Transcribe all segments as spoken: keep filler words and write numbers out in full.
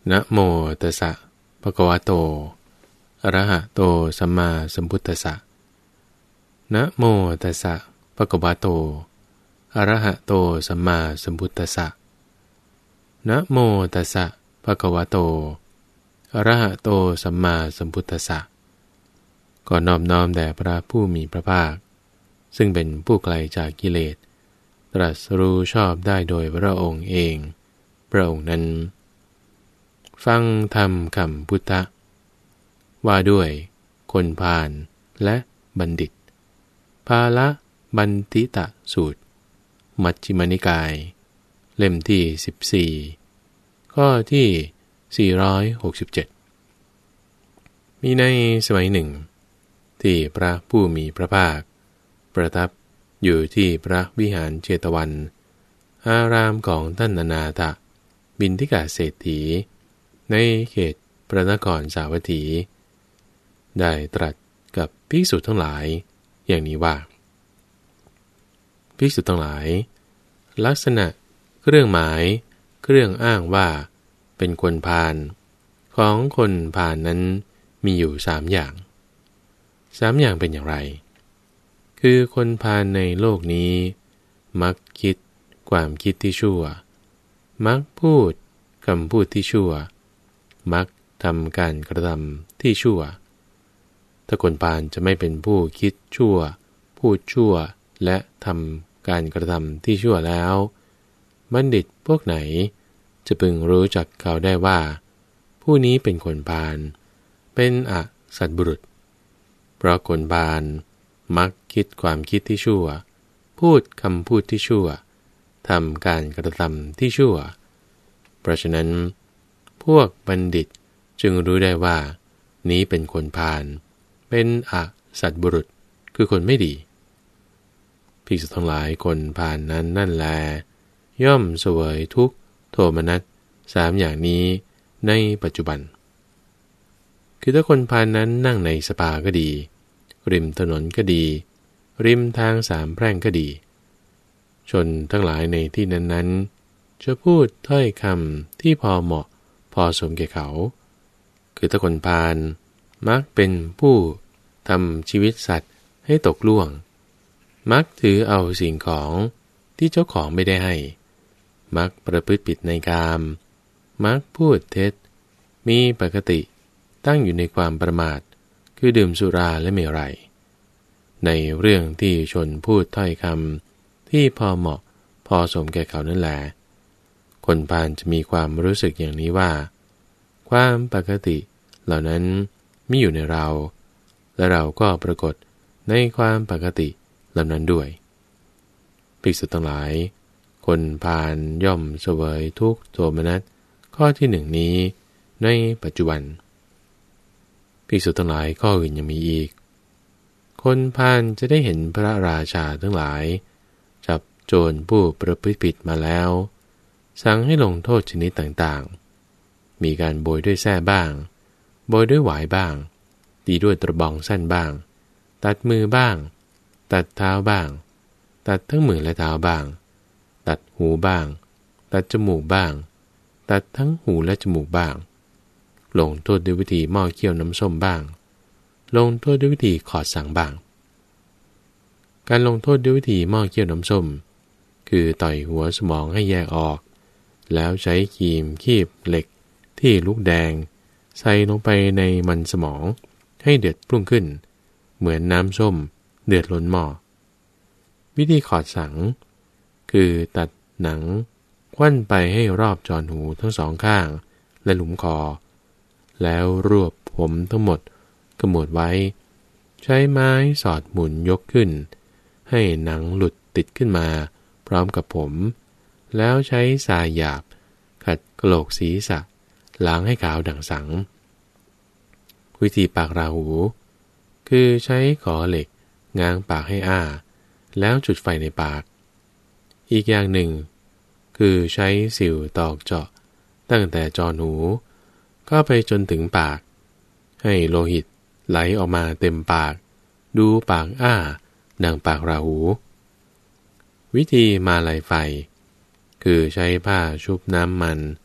นะโมตัสสะภะคะวะโตอะระหะโตสัมมาสัมพุทธัสสะนะโมตัสสะภะคะวะโตอะระหะโตสัมมาสัมพุทธัสสะนะโมตัสสะภะคะวะโตอะระหะโตสัมมาสัมพุทธัสสะก่อนนอบน้อมแด่พระผู้มีพระภาคซึ่งเป็นผู้ไกลจากกิเลสตรัสรู้ชอบได้โดยพระองค์เองพระองค์นั้นฟังธรรมคำพุทธะว่าด้วยคนพาลและบัณฑิตภาละบันทิตะสูตรมัชฌิมนิกายเล่มที่สิบสี่ข้อที่สี่ร้อยหกสิบเจ็ดมีในสมัยหนึ่งที่พระผู้มีพระภาคประทับอยู่ที่พระวิหารเชตวันอารามของท่านอนาถบิณฑิกเศรษฐีในเขตพระนครสาวัตถีได้ตรัสกับภิกษุทั้งหลายอย่างนี้ว่าภิกษุทั้งหลายลักษณะเครื่องหมายเครื่องอ้างว่าเป็นคนพาลของคนพาลนั้นมีอยู่สามอย่างสามอย่างเป็นอย่างไรคือคนพาลในโลกนี้มักคิดความคิดที่ชั่วมักพูดคำพูดที่ชั่วมักทำการกระทำที่ชั่วถ้าคนพาลจะไม่เป็นผู้คิดชั่วพูดชั่วและทำการกระทำที่ชั่วแล้วบัณฑิตพวกไหนจะพึงรู้จักเขาได้ว่าผู้นี้เป็นคนพาลเป็นอสัตบุรุษเพราะคนพาลมักคิดความคิดที่ชั่วพูดคำพูดที่ชั่วทำการกระทำที่ชั่วเพราะฉะนั้นพวกบัณฑิตจึงรู้ได้ว่านี้เป็นคนพาลเป็นอสัตบุรุษคือคนไม่ดีภิกษุทั้งหลายคนพาลนั้นนั่นแลย่อมเสวยทุกข์โทมนัสสามอย่างนี้ในปัจจุบันคือถ้าคนพาลนั้นนั่งในสภาก็ดีริมถนนก็ดีริมทางสามแพร่งก็ดีชนทั้งหลายในที่นั้นๆจะพูดถ้อยคำที่พอเหมาะพอสมแก่เขาคือถ้าคนพาลมักเป็นผู้ทำชีวิตสัตว์ให้ตกล่วงมักถือเอาสิ่งของที่เจ้าของไม่ได้ให้มักประพฤติผิดในกามมักพูดเท็จมีปกติตั้งอยู่ในความประมาทคือดื่มสุราและเมรัยในเรื่องที่ชนพูดถ้อยคำที่พอเหมาะพอสมแก่เขานั่นแหละคนพาลจะมีความรู้สึกอย่างนี้ว่าความปกติเหล่านั้นมีอยู่ในเราและเราก็ปรากฏในความปกติเหล่านั้นด้วยภิกษุทั้งหลายคนพาลย่อมเสวยทุกข์โทมนัสข้อที่หนึ่งนี้ในปัจจุบันภิกษุทั้งหลายข้ออื่นยังมีอีกคนพาลจะได้เห็นพระราชาทั้งหลายจับโจรผู้ประพฤติผิดมาแล้วสั่งให้ลงโทษชนิดต่างๆมีการโบยด้วยแส้บ้างโบยด้วยหวายบ้างตีด้วยตะบองสั้นบ้างตัดมือบ้างตัดเท้าบ้างตัดทั้งมือและเท้าบ้างตัดหูบ้างตัดจมูกบ้างตัดทั้งหูและจมูกบ้างลงโทษด้วยวิธีหม้อเคี่ยวน้ำส้มบ้างลงโทษด้วยวิธีขอดสังบ้างการลงโทษด้วยวิธีหม้อเคี่ยวน้ำส้มคือต่อยหัวสมองให้แยกออกแล้วใช้ครีมคีบเหล็กที่ลูกแดงใส่ลงไปในมันสมองให้เดือดพุ่งขึ้นเหมือนน้ำส้มเดือดล้นหม้อวิธีขอดสังคือตัดหนังควั้นไปให้รอบจอหูทั้งสองข้างและหลุมคอแล้วรวบผมทั้งหมดขมวดไว้ใช้ไม้สอดหมุนยกขึ้นให้หนังหลุดติดขึ้นมาพร้อมกับผมแล้วใช้ทรายหยาบขัดกะโหลกศีรษะล้างให้ขาวดั่งสังวิธีปากราหูคือใช้ขอเหล็กง้างปากให้อ้าแล้วจุดไฟในปากอีกอย่างหนึ่งคือใช้สิวตอกเจาะตั้งแต่จอหูก็ไปจนถึงปากให้โลหิตไหลออกมาเต็มปากดูปากอ้าดังปากราหูวิธีมาลัยไฟคือใช้ผ้าชุบน้ำมัน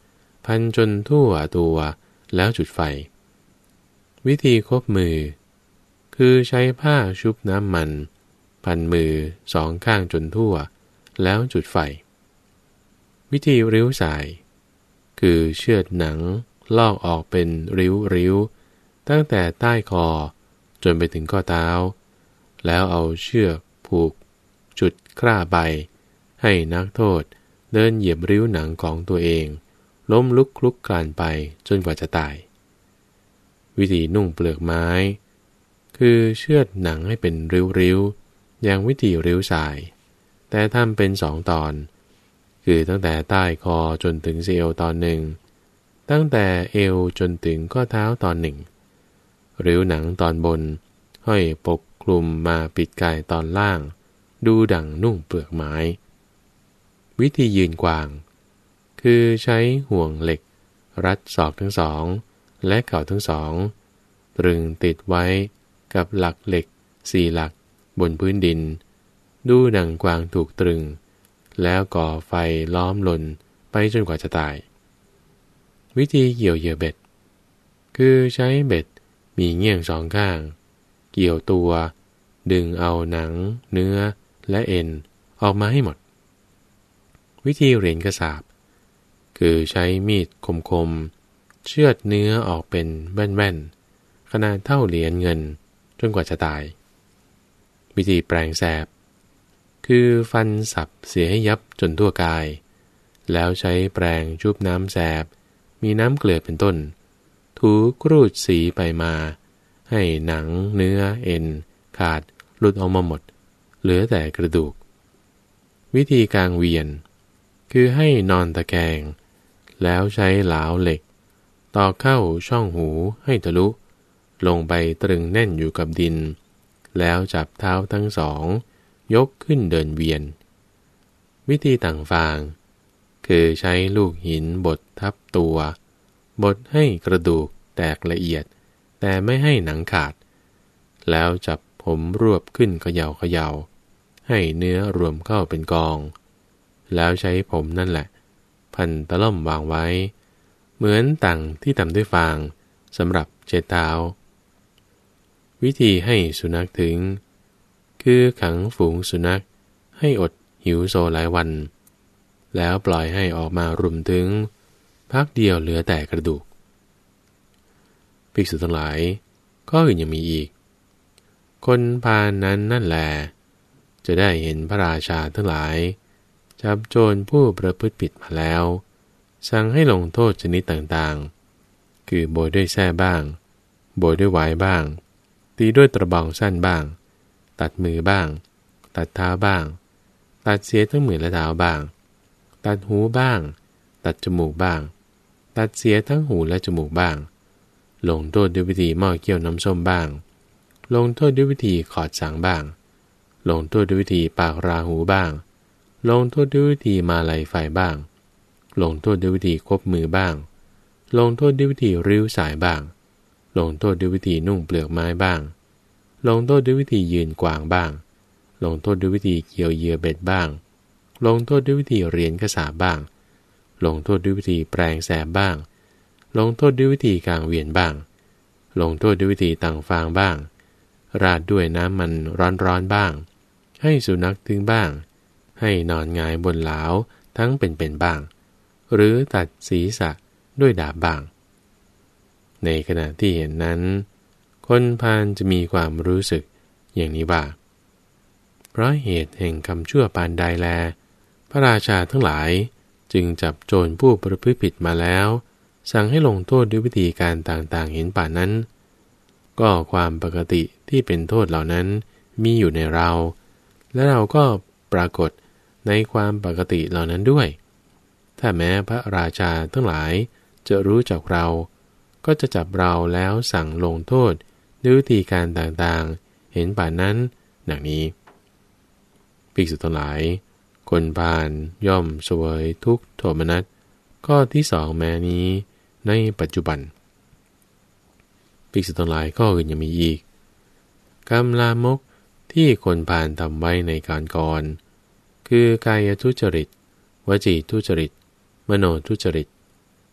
พันจนทั่วตัวแล้วจุดไฟวิธีคบมือคือใช้ผ้าชุบน้ำมันพันมือสองข้างจนทั่วแล้วจุดไฟวิธีริ้วสายคือเชือดหนังลอกออกเป็นริ้วๆตั้งแต่ใต้คอจนไปถึงข้อเท้าแล้วเอาเชือกผูกจุดคร่าใบให้นักโทษเดินเหยียบริ้วหนังของตัวเองล้มลุกคลุกคลานไปจนกว่าจะตายวิธีนุ่งเปลือกไม้คือเชือดหนังให้เป็นริ้วๆอย่างวิธีริ้วสายแต่ทำเป็นสองตอนคือตั้งแต่ใต้คอจนถึงเอวตอนหนึ่งตั้งแต่เอวจนถึงข้อเท้าตอนหนึ่งริ้วหนังตอนบนห้อยปกคลุมมาปิดกายตอนล่างดูดั่งนุ่งเปลือกไม้วิธียืนกวางคือใช้ห่วงเหล็กรัดศอกทั้งสองและเข่าทั้งสองตรึงติดไว้กับหลักเหล็กสี่หลักบนพื้นดินดูดั่งกวางถูกตรึงแล้วก่อไฟล้อมลนไปจนกว่าจะตายวิธีเกี่ยวเหยื่อเบ็ดคือใช้เบ็ดมีเงี้ยงสองข้างเกี่ยวตัวดึงเอาหนังเนื้อและเอ็นออกมาให้หมดวิธีเหรียญกระสาบคือใช้มีดคมๆเชือดเนื้อออกเป็นแว่นๆขนาดเท่าเหรียญเงินจนกว่าจะตายวิธีแปลงแสบคือฟันสับเสียให้ยับจนทั่วกายแล้วใช้แปรงชุบน้ำแสบมีน้ำเกลือเป็นต้นถูกรูดสีไปมาให้หนังเนื้อเอ็นขาดหลุดออกมาหมดเหลือแต่กระดูกวิธีกางเวียนคือให้นอนตะแคงแล้วใช้เหลาเหล็กตอกเข้าช่องหูให้ทะลุลงไปตรึงแน่นอยู่กับดินแล้วจับเท้าทั้งสองยกขึ้นเดินเวียนวิธีต่างฟางคือใช้ลูกหินบดทับตัวบดให้กระดูกแตกละเอียดแต่ไม่ให้หนังขาดแล้วจับผมรวบขึ้นเขย่าเขย่าให้เนื้อรวมเข้าเป็นกองแล้วใช้ผมนั่นแหละพันตะล่อมวางไว้เหมือนต่างที่ทำด้วยฟางสำหรับเช็ดเท้าวิธีให้สุนัขถึงคือขังฝูงสุนัขให้อดหิวโซหลายวันแล้วปล่อยให้ออกมารุมถึงพักเดียวเหลือแต่กระดูกภิกษุทั้งหลายข้ออื่นยังมีอีกคนพาลนั้นนั่นแลจะได้เห็นพระราชาทั้งหลายจับโจรผู้ประพฤติผิดมาแล้วสั่งให้ลงโทษชนิดต่างๆคือโบยด้วยแส้บ้างโบยด้วยหวายบ้างตีด้วยตะบองสั้นบ้างตัดมือบ้างตัดเท้าบ้างตัดเสียทั้งมือและเท้าบ้างตัดหูบ้างตัดจมูกบ้างตัดเสียทั้งหูและจมูกบ้างลงโทษด้วยวิธีหม้อเคี่ยวน้ำส้มบ้างลงโทษด้วยวิธีขอดสังบ้างลงโทษด้วยวิธีปากราหูบ้างลงโทษด้วยวิธีมาลัยไฟบ้างลงโทษด้วยวิธีคบมือบ้างลงโทษด้วยวิธีริ้วสายบ้างลงโทษด้วยวิธีนุ่งเปลือกไม้บ้างลงโทษด้วยวิธียืนกวางบ้างลงโทษด้วยวิธีเกี่ยวเหยื่อเบ็ดบ้างลงโทษด้วยวิธีเหรียญกระสาบบ้างลงโทษด้วยวิธีแปลงแสบบ้างลงโทษด้วยวิธีกางเวียนบ้างลงโทษด้วยวิธีต่างฟางบ้างราดด้วยน้ำมันร้อนๆบ้างให้สุนัขถึงบ้างให้นอนหงายบนเหลาทั้งเป็นๆบ้างหรือตัดศีรษะด้วยดาบบ้างในขณะที่เห็นนั้นคนพาลจะมีความรู้สึกอย่างนี้ว่าเพราะเหตุแห่งคำชั่วปานใดแลพระราชาทั้งหลายจึงจับโจรผู้ประพฤติผิดมาแล้วสั่งให้ลงโทษด้วยวิธีการต่างๆเห็นป่านนั้นก็ความปกติที่เป็นโทษเหล่านั้นมีอยู่ในเราและเราก็ปรากฏในความปกติเหล่านั้นด้วยถ้าแม้พระราชาทั้งหลายจะรู้จักเราก็จะจับเราแล้วสั่งลงโทษด้วยวิธีการต่างๆเห็นป่านนั้นดังนี้ภิกษุทั้งหลายคนพาลย่อมเสวยทุกข์โทมนัสข้อที่สองแม้นี้ในปัจจุบันภิกษุทั้งหลายข้ออื่นยังมีอีกกรรมลามกที่คนพาลทำไว้ในการก่อนคือกายทุจริตวจีทุจริตมโนทุจริต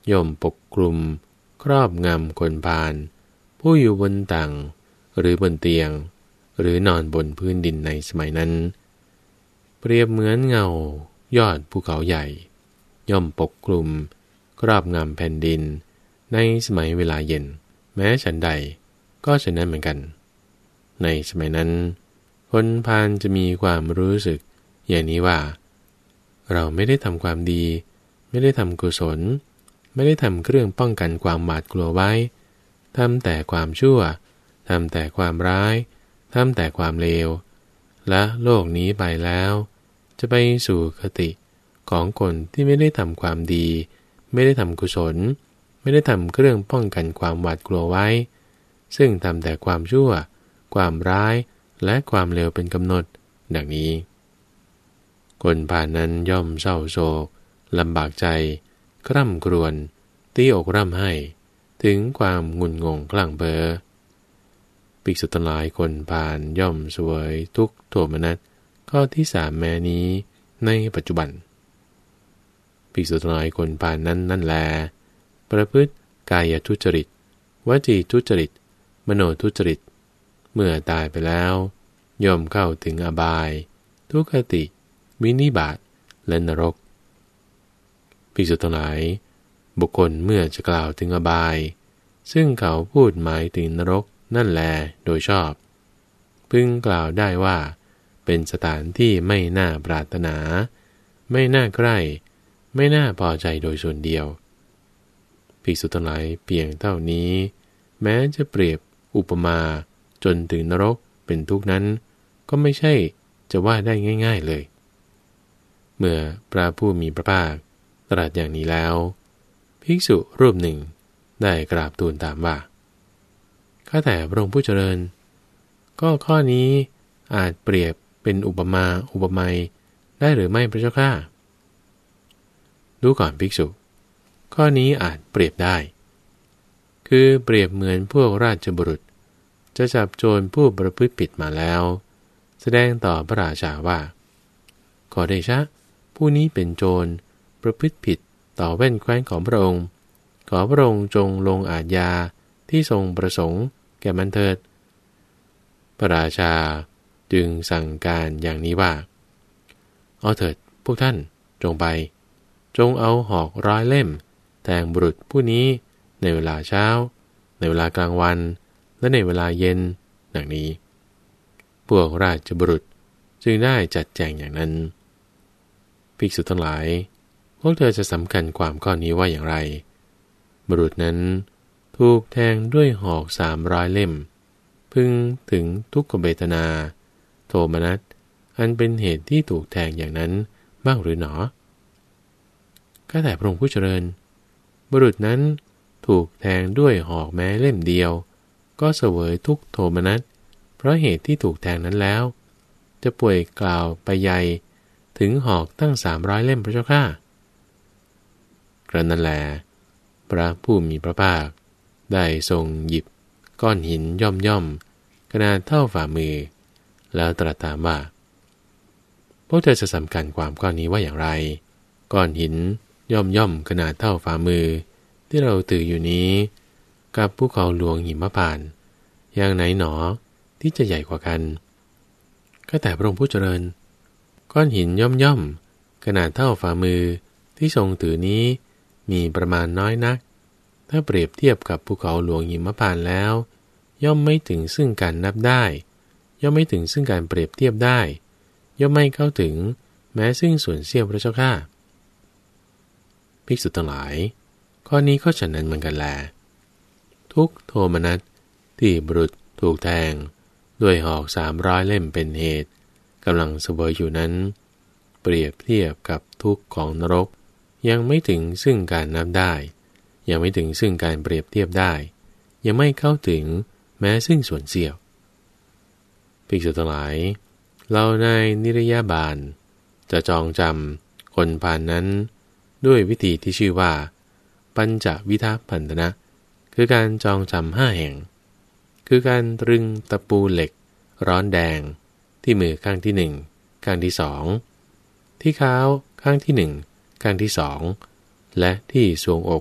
ย่อมปกคลุมครอบงำคนพาลผู้อยู่บนตังหรือบนเตียงหรือนอนบนพื้นดินในสมัยนั้นเปรียบเหมือนเงายอดภูเขาใหญ่ย่อมปกคลุมครอบงำแผ่นดินในสมัยเวลาเย็นแม้ฉันใดก็ฉะนั้นเหมือนกันในสมัยนั้นคนพาลจะมีความรู้สึกอย่างนี้ว่าเราไม่ได้ทำความดีไม่ได้ทำกุศลไม่ได้ทำเครื่องป้องกันความหวาดกลัวไว้ทำแต่ความชั่วทำแต่ความร้ายทำแต่ความเลวและโลกนี้ไปแล้วจะไปสู่คติของคนที่ไม่ได้ทำความดีไม่ได้ทำกุศลไม่ได้ทำเครื่องป้องกันความหวาดกลัวไว้ซึ่งทำแต่ความชั่วความร้ายและความเลวเป็นกำหนดดังนี้คนพาลนั้นย่อมเศร้าโศกลำบากใจคร่ำครวญตีอกร่ำไห้ถึงความงุนงงคลั่งเบ้อภิกษุทั้งหลายคนพาลย่อมเสวยทุกข์โทมนัสข้อที่สามแม้นี้ในปัจจุบันภิกษุทั้งหลายคนพาลนั้นนั่นแลประพฤติกายทุจริตวจีทุจริตมโนทุจริตเมื่อตายไปแล้วย่อมเข้าถึงอบายทุกขติวินิบาตและนรกภิกษุทั้งหลายบุคคลเมื่อจะกล่าวถึงอบายซึ่งเขาพูดหมายถึงนรกนั่นแลโดยชอบพึงกล่าวได้ว่าเป็นสถานที่ไม่น่าปรารถนาไม่น่าใกล้ไม่น่าพอใจโดยส่วนเดียวภิกษุทั้งหลายเพียงเท่านี้แม้จะเปรียบอุปมาจนถึงนรกเป็นทุกข์นั้นก็ไม่ใช่จะว่าได้ง่ายๆเลยเมื่อพระผู้มีพระภาคตรัสอย่างนี้แล้วภิกษุรูปหนึ่งได้กราบทูลถามว่าข้าแต่พระองค์ผู้เจริญก็ข้อนี้อาจเปรียบเป็นอุปมาอุปไมยได้หรือไม่พระเจ้าข้าดูก่อนภิกษุข้อนี้อาจเปรียบได้คือเปรียบเหมือนพวกราชบุรุษจะจับโจรผู้ประพฤติผิดมาแล้วแสดงต่อพระราชาว่าขอเดชะผู้นี้เป็นโจรประพฤติผิดต่อแว่นแคว้นของพระองค์ขอพระองค์จงลงอาญาที่ทรงประสงค์แก่มันเถิดพระราชาจึงสั่งการอย่างนี้ว่าเอาเถิดพวกท่านจงไปจงเอาหอกร้อยเล่มแทงบุรุษผู้นี้ในเวลาเช้าในเวลากลางวันและในเวลาเย็นดังนี้พวกราชบุรุษจึงได้จัดแจงอย่างนั้นภิกษุทั้งหลายพวกเธอจะสำคัญความข้อนี้ว่าอย่างไรบุรุษนั้นถูกแทงด้วยหอกสามร้อยเล่มพึงถึงทุกขเวทนาโทมนัสอันเป็นเหตุที่ถูกแทงอย่างนั้นบ้างหรือหนอข้าแต่พระองค์ผู้เจริญบุรุษนั้นถูกแทงด้วยหอกแม้เล่มเดียวก็เสวยทุกโทมนัสเพราะเหตุที่ถูกแทงนั้นแล้วจะป่วยกล่าวไปใหญ่ถึงหอกตั้งสามร้อยเล่มพระเจ้าข้ากระนั้นแลพระผู้มีพระภาคได้ทรงหยิบก้อนหินย่อมย่อมขนาดเท่าฝ่ามือแล้วตรัสถามว่าพวกเธอจะสำคัญความข้อนี้ว่าอย่างไรก้อนหินย่อมย่อมขนาดเท่าฝ่ามือที่เราถืออยู่นี้กับภูเขาหลวงหิมพานต์อย่างไหนหนอที่จะใหญ่กว่ากันก็แต่พระองค์ผู้เจริญก้อนหินย่อมย่อมขนาดเท่าฝ่ามือที่ทรงถือนี้มีประมาณน้อยนักถ้าเปรียบเทียบกับภูเขาหลวงหิมพานต์แล้วย่อมไม่ถึงซึ่งการนับได้ย่อมไม่ถึงซึ่งการเปรียบเทียบได้ย่อมไม่เข้าถึงแม้ซึ่งส่วนเสี้ยวพระเจ้าข้าภิกษุทั้งหลายข้อนี้ก็ฉะนั้นเหมือนกันแลทุกโทมนัสที่บุรุษถูกแทงด้วยหอกสามร้อยเล่มเป็นเหตุกำลังเสวยอยู่นั้นเปรียบเทียบกับทุกข์ของนรกยังไม่ถึงซึ่งการนับได้ยังไม่ถึงซึ่งการเปรียบเทียบได้ยังไม่เข้าถึงแม้ซึ่งส่วนเสี้ยวภิกษุทั้งหลายเราในนิรยาบาลจะจองจำคนพาลนั้นด้วยวิธีที่ชื่อว่าปัญจวิทัพันธนะคือการจองจำห้าแห่งคือการตรึงตะปูเหล็กร้อนแดงที่มือข้างที่หนึ่งข้างที่สองที่เท้าข้างที่หนึ่งข้างที่สองและที่ทรวงอก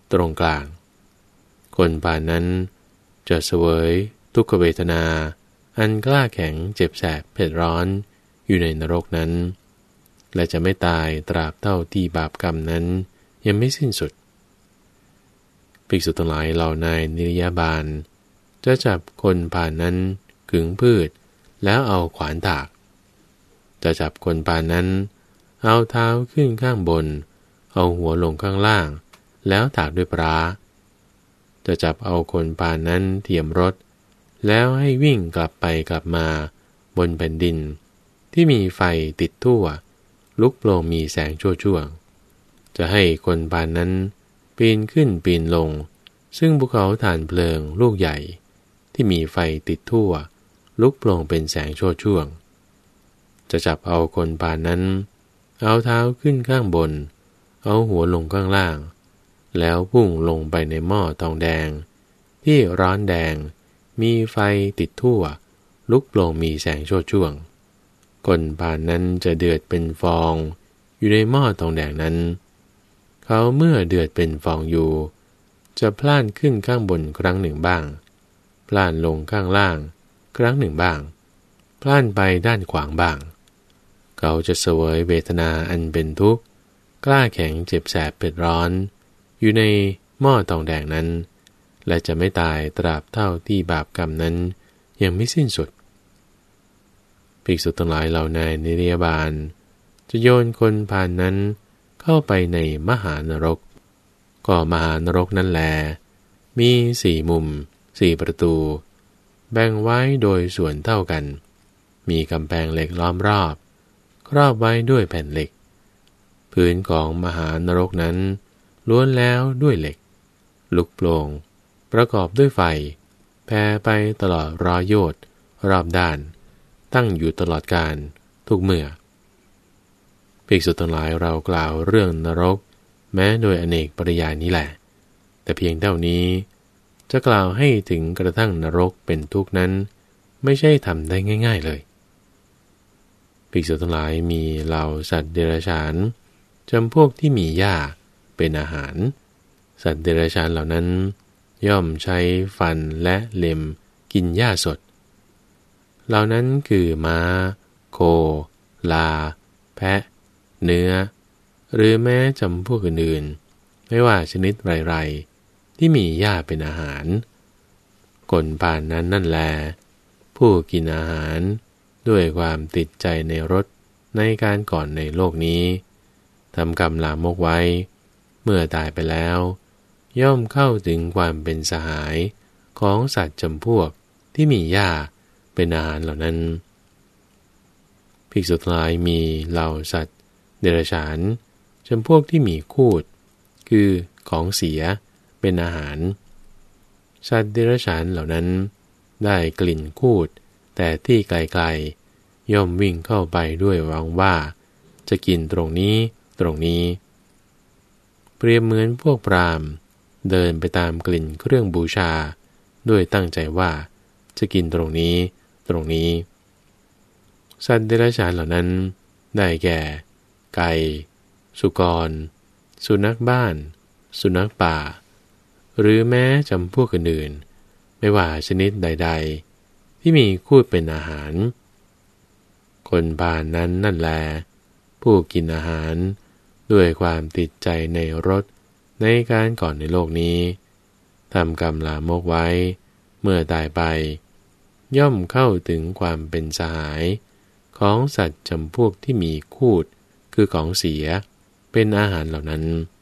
ตรงกลางคนป่านนั้นจะเสวยทุกขเวทนาอันกล้าแข็งเจ็บแสบเผ็ดร้อนอยู่ในนรกนั้นและจะไม่ตายตราบเท่าที่บาปกรรมนั้นยังไม่สิ้นสุดภิกษุทั้งหลายเหล่านายนิรยาบาลจะจับคนป่านนั้นขึงพืชแล้วเอาขวานถากจะจับคนป่านนั้นเอาเท้าขึ้นข้างบนเอาหัวลงข้างล่างแล้วถากด้วยปลาจะจับเอาคนป่านนั้นเทียมรถแล้วให้วิ่งกลับไปกลับมาบนแผ่นดินที่มีไฟติดทั่วลุกโปร่งมีแสงชั่วๆจะให้คนป่านนั้นปีนขึ้นปีนลงซึ่งภูเขาถ่านเพลิงลูกใหญ่ที่มีไฟติดทั่วลุกโปร่งเป็นแสงชั่วๆจะจับเอาคนป่านนั้นเอาเท้าขึ้นข้างบนเอาหัวลงข้างล่างแล้วพุ่งลงไปในหม้อทองแดงที่ร้อนแดงมีไฟติดทั่วลุกโปร่งมีแสงโชติช่วงคนป่านนั้นจะเดือดเป็นฟองอยู่ในหม้อทองแดงนั้นเขาเมื่อเดือดเป็นฟองอยู่จะพล่านขึ้นข้างบนครั้งหนึ่งบ้างพล่านลงข้างล่างครั้งหนึ่งบ้างพล่านไปด้านขวางบ้างเขาจะเสวยเวทนาอันเป็นทุกข์กล้าแข็งเจ็บแสบเผ็ดร้อนอยู่ในหม้อทองแดงนั้นและจะไม่ตายตราบเท่าที่บาปกรรมนั้นยังไม่สิ้นสุดภิกษุทั้งหลายเหล่านายนิรยาบาลจะโยนคนผ่านนั้นเข้าไปในมหานรกก็มหานรกนั้นแลมีสี่มุมสี่ประตูแบ่งไว้โดยส่วนเท่ากันมีกำแพงเหล็กล้อมรอบครอบไว้ด้วยแผ่นเหล็กพื้นของมหานรกนั้นล้วนแล้วด้วยเหล็กลุกโปร่งประกอบด้วยไฟแผ่ไปตลอดร้อยโยชน์รอบด้านตั้งอยู่ตลอดกาลทุกเมื่อภิกษุทั้งหลายเรากล่าวเรื่องนรกแม้โดยอเนกปริยายนี้แหละแต่เพียงเท่านี้จะกล่าวให้ถึงกระทั่งนรกเป็นทุกข์นั้นไม่ใช่ทำได้ง่ายๆเลยภิกษุทั้งหลายมีเหล่าสัตว์เดรัจฉานจำพวกที่มีหญ้าเป็นอาหารสัตว์เดรัจฉานเหล่านั้นย่อมใช้ฟันและเล็มกินหญ้าสดเหล่านั้นคือม้าโคลาแพะเนื้อหรือแม้จำพวกอื่นๆไม่ว่าชนิดไรๆที่มีหญ้าเป็นอาหารคนป่านนั้นนั่นแลผู้กินอาหารด้วยความติดใจในรสในการก่อนในโลกนี้ทำกรรมลามกไว้เมื่อตายไปแล้วย่อมเข้าถึงความเป็นสหายของสัตว์จำพวกที่มีหญ้าเป็นอาหารเหล่านั้นภิกษุทั้งหลายมีเหล่าสัตว์เดรัจฉานจำพวกที่มีคูดคือของเสียเป็นอาหารสัตว์เดรัจฉานเหล่านั้นได้กลิ่นคูดแต่ที่ไกลๆย่อมวิ่งเข้าไปด้วยหวังว่าจะกินตรงนี้ตรงนี้เปรียบเหมือนพวกพราหมณ์เดินไปตามกลิ่นเครื่องบูชาด้วยตั้งใจว่าจะกินตรงนี้ตรงนี้สัตว์เดรัจฉานเหล่านั้นได้แก่ไก่สุกรสุนัขบ้านสุนัขป่าหรือแม้จำพวกอื่นๆไม่ว่าชนิดใดๆที่มีคูดเป็นอาหารคนป่านั้นนั่นแลผู้กินอาหารด้วยความติดใจในรสในการก่อนในโลกนี้ทำกรรมลามกไว้เมื่อตายไปย่อมเข้าถึงความเป็นสหายของสัตว์จำพวกที่มีคูดคือของเสียเป็นอาหารเหล่านั้น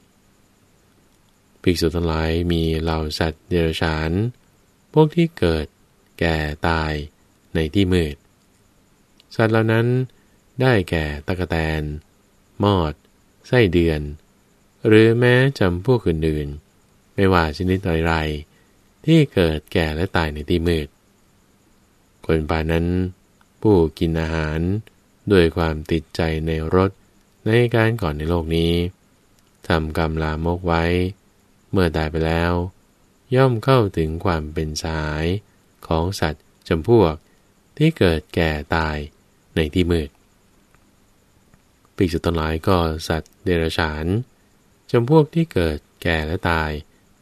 ภิกษุทั้งหลายมีเหล่าสัตว์เดรัจฉานพวกที่เกิดแก่ตายในที่มืดสัตว์เหล่านั้นได้แก่ตั๊กแตนมอดไส้เดือนหรือแม้จำพวกอื่นๆไม่ว่าชนิดไรๆที่เกิดแก่และตายในที่มืดคนป่านั้นผู้กินอาหารด้วยความติดใจในรสในการก่อนในโลกนี้ทำกรรมลามกไว้เมื่อตายไปแล้วย่อมเข้าถึงความเป็นสหายของสัตว์จำพวกที่เกิดแก่ตายในที่มืดภิกษุทั้งหลายก็สัตว์เดรัจฉานจำพวกที่เกิดแก่และตาย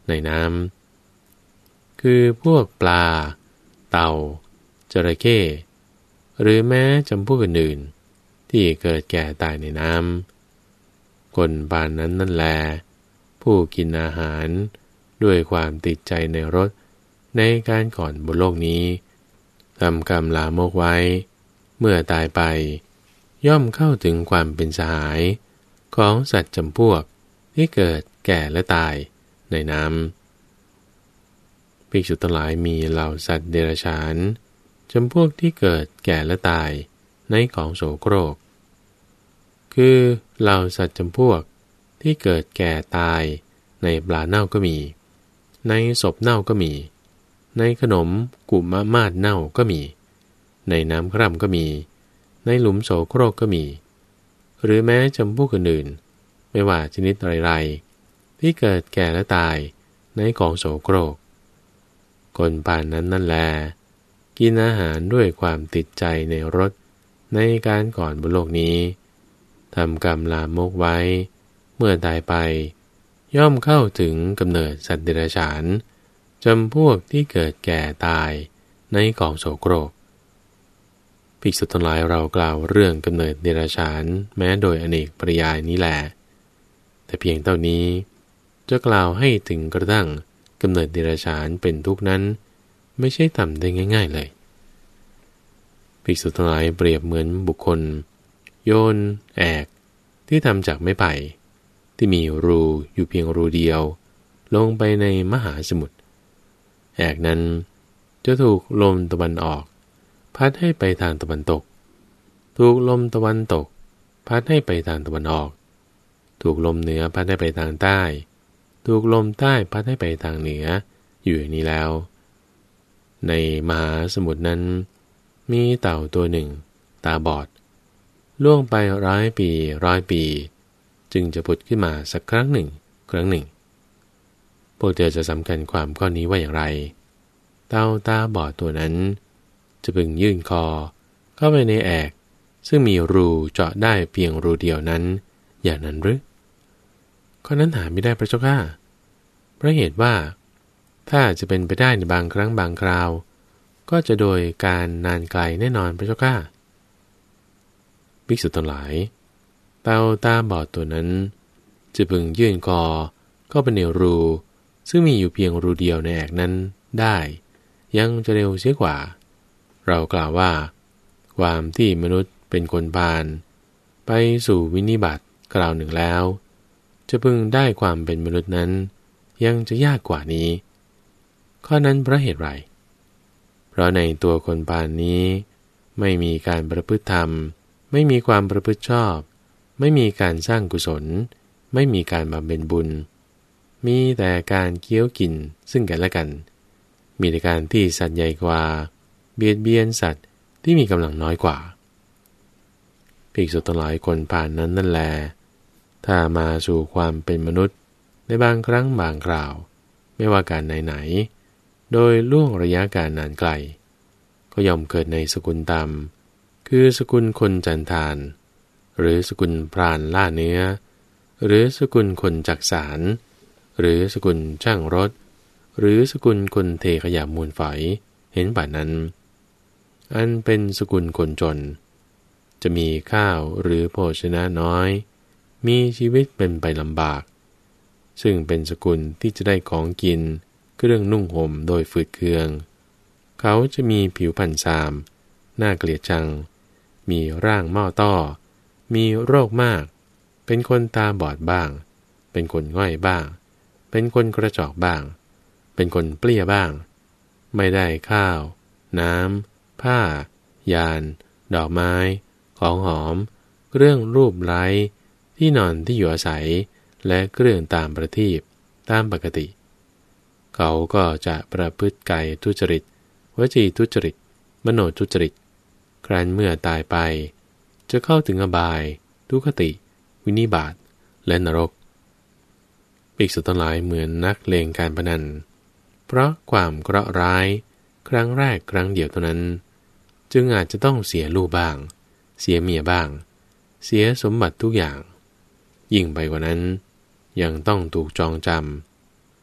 ในน้ำคือพวกปลาเต่าจระเข้หรือแม้จำพวกอื่นๆที่เกิดแก่ตายในน้ำคนปานนั้นนั่นแลผู้กินอาหารด้วยความติดใจในรสในการก่อนบนโลกนี้ทำกรรมลามกไว้เมื่อตายไปย่อมเข้าถึงความเป็นสหายของสัตว์จำพวกที่เกิดแก่และตายในน้ำภิกษุทั้งหลายมีเหล่าสัตว์เดรัจฉานจำพวกที่เกิดแก่และตายในของโสโครกคือเหล่าสัตว์จำพวกที่เกิดแก่ตายในปลาเน่าก็มีในศพเน่าก็มีในขนมกุมะมาดเน่าก็มีในน้ำคร่ำก็มีในหลุมโสโครกก็มีหรือแม้จำพวกอื่นๆไม่ว่าชนิดไรๆที่เกิดแก่และตายในของโสโครกคนป่านนั้นนั่นแลกินอาหารด้วยความติดใจในรสในการก่อนบนโลกนี้ทำกรรมลามกไว้เมื่อตายไปย่อมเข้าถึงกำเนิดสัตว์เดรัจฉานจำพวกที่เกิดแก่ตายในกองโสโครกภิกษุทั้งหลายเรากล่าวเรื่องกำเนิดเดรัจฉานแม้โดยอเนกปริยายนี้แหละแต่เพียงเท่านี้จะกล่าวให้ถึงกระทั่งกำเนิดเดรัจฉานเป็นทุกข์นั้นไม่ใช่ทำได้ง่ายๆเลยภิกษุทั้งหลายเปรียบเหมือนบุคคลโยนแอกที่ทำจากไม้ไผ่ที่มีรูอยู่เพียงรูเดียวลงไปในมหาสมุทรแอกนั้นจะถูกลมตะวันออกพัดให้ไปทางตะวันตกถูกลมตะวันตกพัดให้ไปทางตะวันออกถูกลมเหนือพัดให้ไปทางใต้ถูกลมใต้พัดให้ไปทางเหนืออยู่อย่างนี้แล้วในมหาสมุทรนั้นมีเต่าตัวหนึ่งตาบอดล่วงไปร้อยปีร้อยปีจึงจะผุดขึ้นมาสักครั้งหนึ่งครั้งหนึ่งพวกเธอจะสำคัญความข้อนี้ว่าอย่างไรเต่าตาบอดตัวนั้นจะพึงยื่นคอเข้าไปในแอกซึ่งมีรูเจาะได้เพียงรูเดียวนั้นอย่างนั้นหรือข้อนั้นหาไม่ได้พระเจ้าข้าเพราะเหตุว่าถ้าจะเป็นไปได้ในบางครั้งบางคราวก็จะโดยการนานไกลแน่นอนพระเจ้าข้าภิกษุทั้งหลายเต่าตาบอดตัวนั้นจะพึงยื่นคอเข้าไปในรูซึ่งมีอยู่เพียงรูเดียวในแอกนั้นได้ยังจะเร็วเสียกว่าเรากล่าวว่าความที่มนุษย์เป็นคนพาลไปสู่วินิบัติคราวหนึ่งแล้วจะพึงได้ความเป็นมนุษย์นั้นยังจะยากกว่านี้ข้อนั้นเพราะเหตุไรเพราะในตัวคนพาลนี้ไม่มีการประพฤติธรรมไม่มีความประพฤติชอบไม่มีการสร้างกุศลไม่มีการบำเพ็ญบุญมีแต่การเคี้ยวกินซึ่งกันและกันมีแต่การที่สัตว์ใหญ่กว่าเบียดเบียนสัตว์ที่มีกำลังน้อยกว่าภิกษุทั้งหลายคนผ่านนั้นนั่นแลถ้ามาสู่ความเป็นมนุษย์ในบางครั้งบางคราวไม่ว่าการไหนๆโดยล่วงระยะการนานไกลก็ย่อมเกิดในสกุลต่ำคือสกุลคนจันทานหรือสกุลพรานล่าเนื้อหรือสกุลคนจักสารหรือสกุลช่างรถหรือสกุลคนเทขยะมูลฝอยเห็นป่านนั้นอันเป็นสกุลคนจนจะมีข้าวหรือโภชนะน้อยมีชีวิตเป็นไปลำบากซึ่งเป็นสกุลที่จะได้ของกินเครื่องนุ่งห่มโดยฝืดเคืองเขาจะมีผิวพรรณซามน่าเกลียดชังมีร่างหม้อต้อมีโรคมากเป็นคนตาบอดบ้างเป็นคนง่อยบ้างเป็นคนกระจอกบ้างเป็นคนเปรี้ยบ้างไม่ได้ข้าวน้ำผ้ายานดอกไม้ของหอมเครื่องรูปไล้ที่นอนที่อยู่อาศัยและเครื่องตามประทีปตามปกติเขาก็จะประพฤติกายทุจริตวจีทุจริตมโนทุจริตครั้นเมื่อตายไปจะเข้าถึงอบายทุคติวินิบาตและนรกภิกษุทั้งหลายเหมือนนักเลงการพนันเพราะความเคราะห์ร้ายครั้งแรกครั้งเดียวเท่านั้นจึงอาจจะต้องเสียลูกบ้างเสียเมียบ้างเสียสมบัติทุกอย่างยิ่งไปกว่านั้นยังต้องถูกจองจ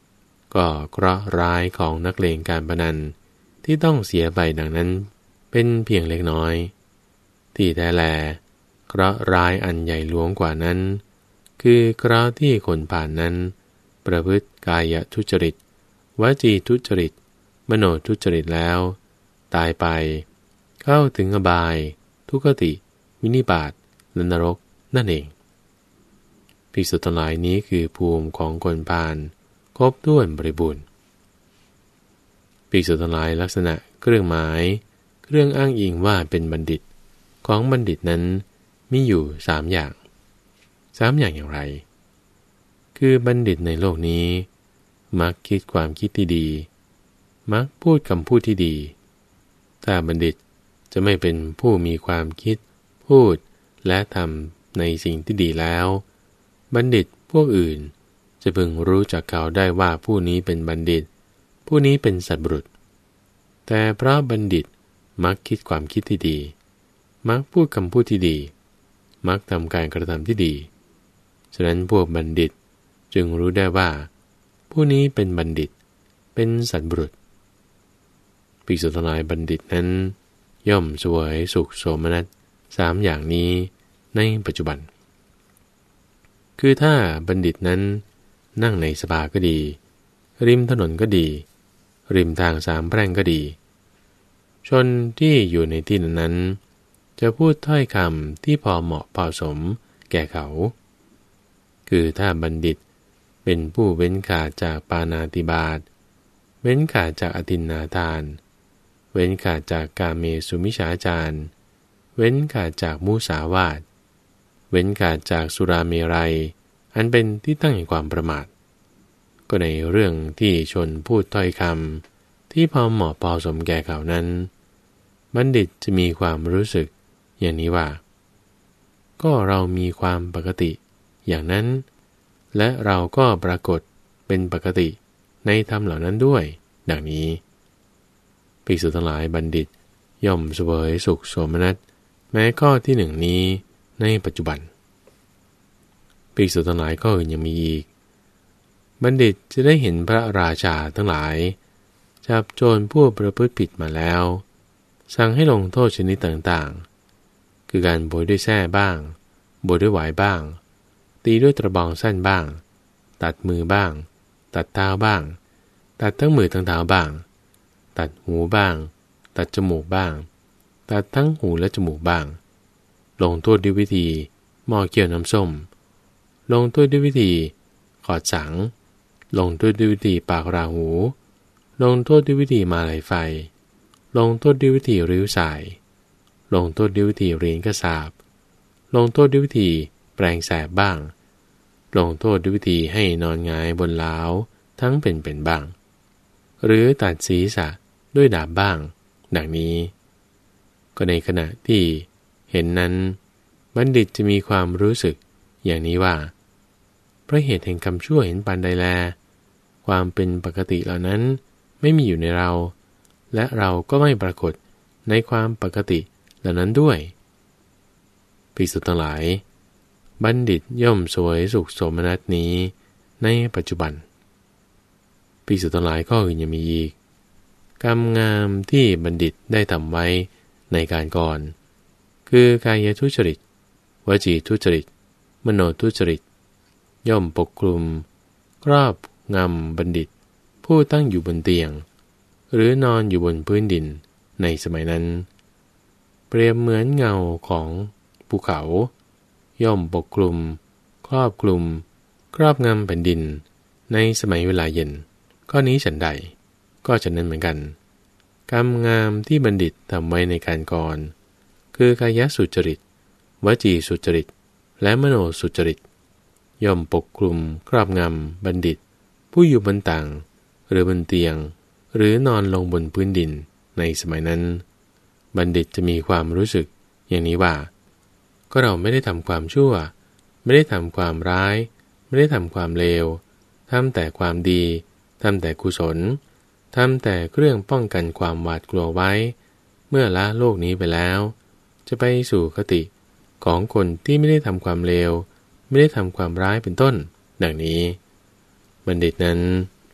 ก็เคราะห์ร้ายของนักเลงการพนันที่ต้องเสียไปดังนั้นเป็นเพียงเล็กน้อยที่แท้แลเคราะห์ร้ายอันใหญ่หลวงกว่านั้นคือเคราะห์ที่คนผ่านนั้นประพฤติกายทุจริตวจีทุจริตมโนทุจริตแล้วตายไปเข้าถึงอบายทุกขติวินิบาตและนรกนั่นเองภิกษุทั้งหลายนี้คือภูมิของคนพาลครบถ้วนบริบูรณ์ภิกษุทั้งหลายลักษณะเครื่องหมายเครื่องอ้างอิงว่าเป็นบัณฑิตของบัณฑิตนั้นมีอยู่สามอย่างสามอย่างอย่างไรคือบัณฑิตในโลกนี้มักคิดความคิดที่ดีมักพูดคำพูดที่ดีถ้าบัณฑิตจะไม่เป็นผู้มีความคิดพูดและทำในสิ่งที่ดีแล้วบัณฑิตพวกอื่นจะพึงรู้จักเขาได้ว่าผู้นี้เป็นบัณฑิตผู้นี้เป็นสัตบุรุษแต่เพราะบัณฑิตมักคิดความคิดที่ดีมักพูดคำพูดที่ดีมักทำการกระทำที่ดีฉะนั้นพวกบัณฑิตจึงรู้ได้ว่าผู้นี้เป็นบัณฑิตเป็นสัตบุรุษภิกษุทั้งหลายบัณฑิตนั้นย่อมเสวยสุขโสมนัสสามอย่างนี้ในปัจจุบันคือถ้าบัณฑิตนั้นนั่งในสภาก็ดีริมถนนก็ดีริมทางสามแพร่งก็ดีชนที่อยู่ในที่นั้นจะพูดถ้อยคำที่พอเหมาะพอสมแก่เขาคือถ้าบัณฑิตเป็นผู้เว้นขาดจากปาณาติบาตเว้นขาดจากอทินนาทานเว้นขาดจากกาเมสุมิจฉาจารเว้นขาดจากมุสาวาทเว้นขาดจากสุราเมรัยอันเป็นที่ตั้งแห่งความประมาทก็ในเรื่องที่ชนพูดถ้อยคำที่พอเหมาะพอสมแก่เขานั้นบัณฑิตจะมีความรู้สึกอย่างนี้ว่าก็เรามีความปกติอย่างนั้นและเราก็ปรากฏเป็นปกติในธรรมเหล่านั้นด้วยดังนี้ภิกษุทั้งหลายบัณฑิตย่อมเสวยสุขโสมนัสแม้ข้อที่หนึ่งนี้ในปัจจุบันภิกษุทั้งหลายข้ออื่นยังมีอีกบัณฑิตจะได้เห็นพระราชาทั้งหลายจับโจรผู้ประพฤติผิดมาแล้วสั่งให้ลงโทษชนิดต่างๆคือการโบยด้วยแส้บ้างโบยด้วยหวายบ้างตีด้วยตะบองสั้นบ้างตัดมือบ้างตัดเท้าบ้างตัดทั้งมือทั้งเท้าบ้างตัดหูบ้างตัดจมูกบ้างตัดทั้งหูและจมูกบ้างลงโทษด้วยวิธีหม้อเกี่ยวน้ำส้มลงโทษด้วยวิธีขอดสังลงโทษด้วยวิธีปากราหูลงโทษด้วยวิธีมาลัยไฟลงโทษด้วยวิธีริ้วสายลงโทษด้วยวิธีเรียนกระสาบลงโทษด้วยวิธีแปลงแสบบ้างลงโทษด้วยวิธีให้นอนหงายบนล้าวทั้งเป็นเป็นบ้างหรือตัดศีรษะด้วยดาบบ้างดังนี้ก็ในขณะที่เห็นนั้นบัณฑิตจะมีความรู้สึกอย่างนี้ว่าเพราะเหตุแห่งกรรมชั่วเห็นปานใดแลความเป็นปกติเหล่านั้นไม่มีอยู่ในเราและเราก็ไม่ปรากฏในความปกติเหล่านั้นด้วยภิกษุทั้งหลายบัณฑิตย่อมเสวยสุขโสมนัสนี้ในปัจจุบันภิกษุทั้งหลายข้ออื่นยังมีอีกกรรมงามที่บัณฑิตได้ทำไว้ในการก่อนคือกายทุจริตวจีทุจริตมโนทุจริตย่อมปกคลุมครอบงำบัณฑิตผู้ตั้งอยู่บนเตียงหรือนอนอยู่บนพื้นดินในสมัยนั้นเปรียบเหมือนเงาของภูเขาย่อมปกคลุมครอบคลุมครอบงำแผ่นดินในสมัยเวลาเย็นข้อนี้ฉันใดก็ฉะนั้นเหมือนกันกรรมงามที่บัณฑิตทำไว้ในการก่อนคือกายสุจริตวจีสุจริตและมโนสุจริตย่อมปกคลุมครอบงำบัณฑิตผู้อยู่บนต่างหรือบนเตียงหรือนอนลงบนพื้นดินในสมัยนั้นบัณฑิตจะมีความรู้สึกอย่างนี้ว่าก็เราไม่ได้ทำความชั่วไม่ได้ทำความร้ายไม่ได้ทำความเลวทำแต่ความดีทำแต่กุศลทำแต่เครื่องป้องกันความหวาดกลัวไว้เมื่อละโลกนี้ไปแล้วจะไปสู่คติของคนที่ไม่ได้ทำความเลวไม่ได้ทำความร้ายเป็นต้นดังนี้บัณฑิตนั้น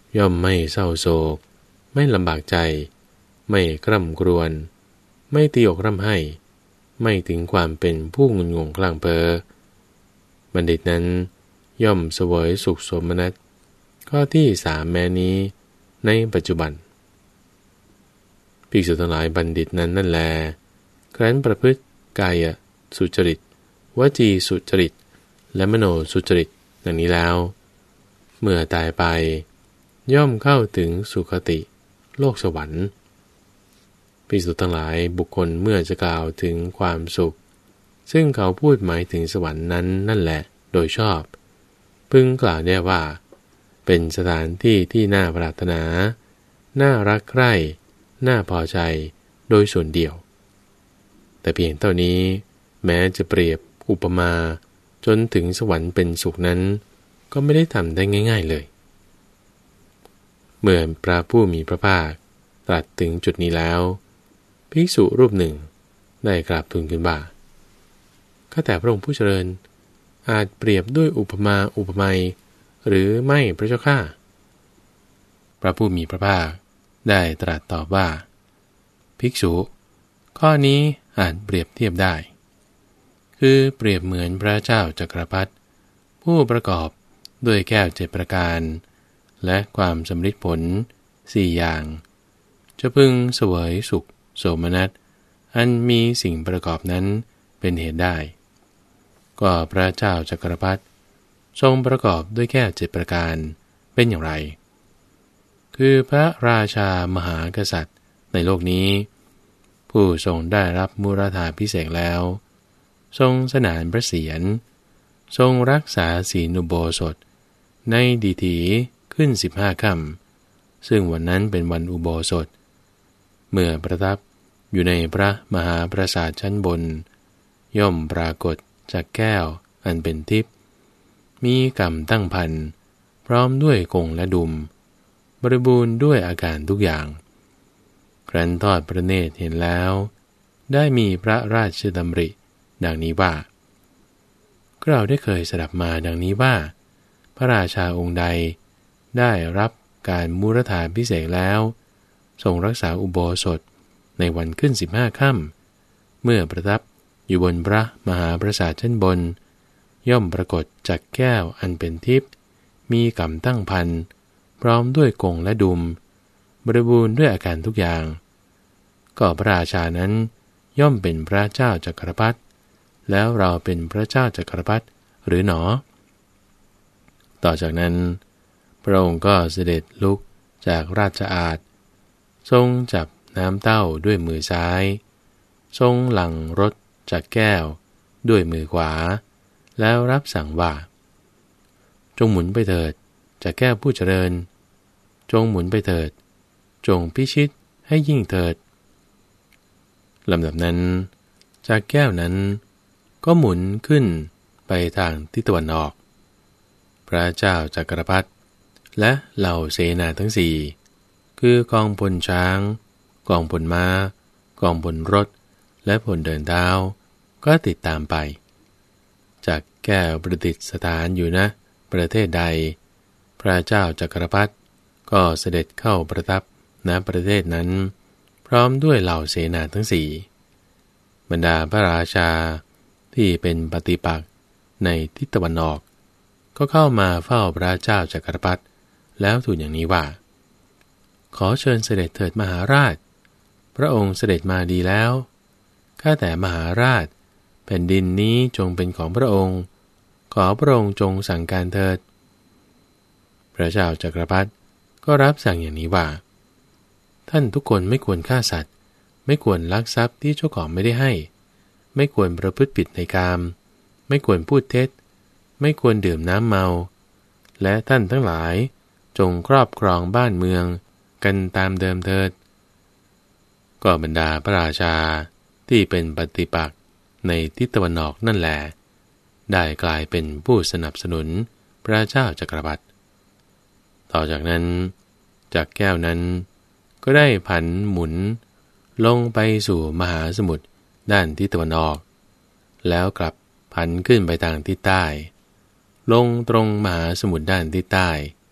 ย่อมไม่เศร้าโศกไม่ลำบากใจไม่คร่ำครวญไม่ตีอกร่ำไห้ไม่ถึงความเป็นผู้งุนงงคลางเพ้อบัณฑิตนั้นย่อมเสวยสุขสมนัสข้อที่สามแม้นี้ในปัจจุบันภิกษุทั้งหลายบัณฑิตนั้นนั่นแลครั้นประพฤติกายสุจริตวจีสุจริตและมโนสุจริตดังนี้แล้วเมื่อตายไปย่อมเข้าถึงสุคติโลกสวรรค์ภิกษุทั้งหลายบุคคลเมื่อจะกล่าวถึงความสุขซึ่งเขาพูดหมายถึงสวรรค์นั้นนั่นแหละโดยชอบพึงกล่าวได้ว่าเป็นสถานที่ที่น่าปรารถนาน่ารักใคร่น่าพอใจโดยส่วนเดียวแต่เพียงเท่านี้แม้จะเปรียบอุปมาจนถึงสวรรค์เป็นสุขนั้นก็ไม่ได้ทำได้ง่ายๆเลยเมื่อพระผู้มีพระภาคตรัสถึงจุดนี้แล้วภิกษุรูปหนึ่งได้กราบทูลขึ้นว่าข้าแต่พระองค์ผู้เจริญอาจเปรียบด้วยอุปมาอุปไมยหรือไม่พระเจ้าข้าพระผู้มีพระภาคได้ตรัสตอบว่าภิกษุข้อนี้อาจเปรียบเทียบได้คือเปรียบเหมือนพระเจ้าจักรพรรดิผู้ประกอบด้วยแก้วเจ็ดประการและความสำลิดผลสี่อย่างจะพึงเสวยสุขโสมนัสอันมีสิ่งประกอบนั้นเป็นเหตุได้ก็พระเจ้าจักรพรรดิทรงประกอบด้วยแก้วเจ็ดประการเป็นอย่างไรคือพระราชามหากษัตริย์ในโลกนี้ผู้ทรงได้รับมุรธาภิเษกแล้วทรงสนานพระเศียรทรงรักษาศีลอุโบสถในดิถีขึ้นสิบห้าค่ำซึ่งวันนั้นเป็นวันอุโบสถเมื่อประทับอยู่ในพระมหาปราสาทชั้นบนย่อมปรากฏจากแก้วอันเป็นทิพย์มีกำตั้งพันพร้อมด้วยกงและดุมบริบูรณ์ด้วยอาการทุกอย่างครั้นทอดพระเนตรเห็นแล้วได้มีพระราชดำริดังนี้ว่าเราได้เคยสดับมาดังนี้ว่าพระราชาองค์ใดได้รับการมุรธาภิเษกแล้วทรงรักษาอุโบสถในวันขึ้นสิบห้าค่ำเมื่อประทับอยู่บนพระมหาปราสาทชั้นบนย่อมปรากฏจากแก้วอันเป็นทิพย์มีกำตั้งพันพร้อมด้วยกงและดุมบริบูรณ์ด้วยอาการทุกอย่างก็พระราชานั้นย่อมเป็นพระเจ้าจักรพรรดิแล้วเราเป็นพระเจ้าจักรพรรดิหรือหนอต่อจากนั้นพระองค์ก็เสด็จลุกจากราชอาณาทรงจับน้ำเต้าด้วยมือซ้ายทรงหลั่งรสจากแก้วด้วยมือขวาแล้วรับสั่งว่าจงหมุนไปเถิดจากแก้วผู้เจริญจงหมุนไปเถิดจงพิชิตให้ยิ่งเถิดลำดับนั้นจากแก้วนั้นก็หมุนขึ้นไปทางทิศตะวันออกพระเจ้าจักรพรรดิและเหล่าเสนาทั้งสี่คือกองพลช้างกองพลม้ากองพลรถและพลเดินเท้าก็ติดตามไปจากแก้วประดิษฐานอยู่นะประเทศใดพระเจ้าจักรพรรดิก็เสด็จเข้าประทับณประเทศนั้นพร้อมด้วยเหล่าเสนาทั้งสี่บรรดาพระราชาที่เป็นปฏิปักษ์ในทิศตะวันออกก็เข้ามาเฝ้าพระเจ้าจักรพรรดิแล้วทูลอย่างนี้ว่าขอเชิญเสด็จเถิดมหาราชพระองค์เสด็จมาดีแล้วข้าแต่มหาราชแผ่นดินนี้จงเป็นของพระองค์ขอพระองค์จงสั่งการเถิดพระเจ้าจักรพรรดิก็รับสั่งอย่างนี้ว่าท่านทุกคนไม่ควรฆ่าสัตว์ไม่ควรลักทรัพย์ที่เจ้าของไม่ได้ให้ไม่ควรประพฤติผิดในกามไม่ควรพูดเท็จไม่ควรดื่มน้ำเมาและท่านทั้งหลายจงครอบครองบ้านเมืองกันตามเดิมเถิดก็บรรดาพระราชาที่เป็นปฏิปักษ์ในทิศตะวันออกนั่นแหละได้กลายเป็นผู้สนับสนุนพระเจ้าจักรพรรดิต่อจากนั้นจากแก้วนั้นก็ได้ผันหมุนลงไปสู่มหาสมุทรด้านทิศตะวันออกแล้วกลับผันขึ้นไปทางทิศใต้ลงตรงมหาสมุทรด้านทิศใต้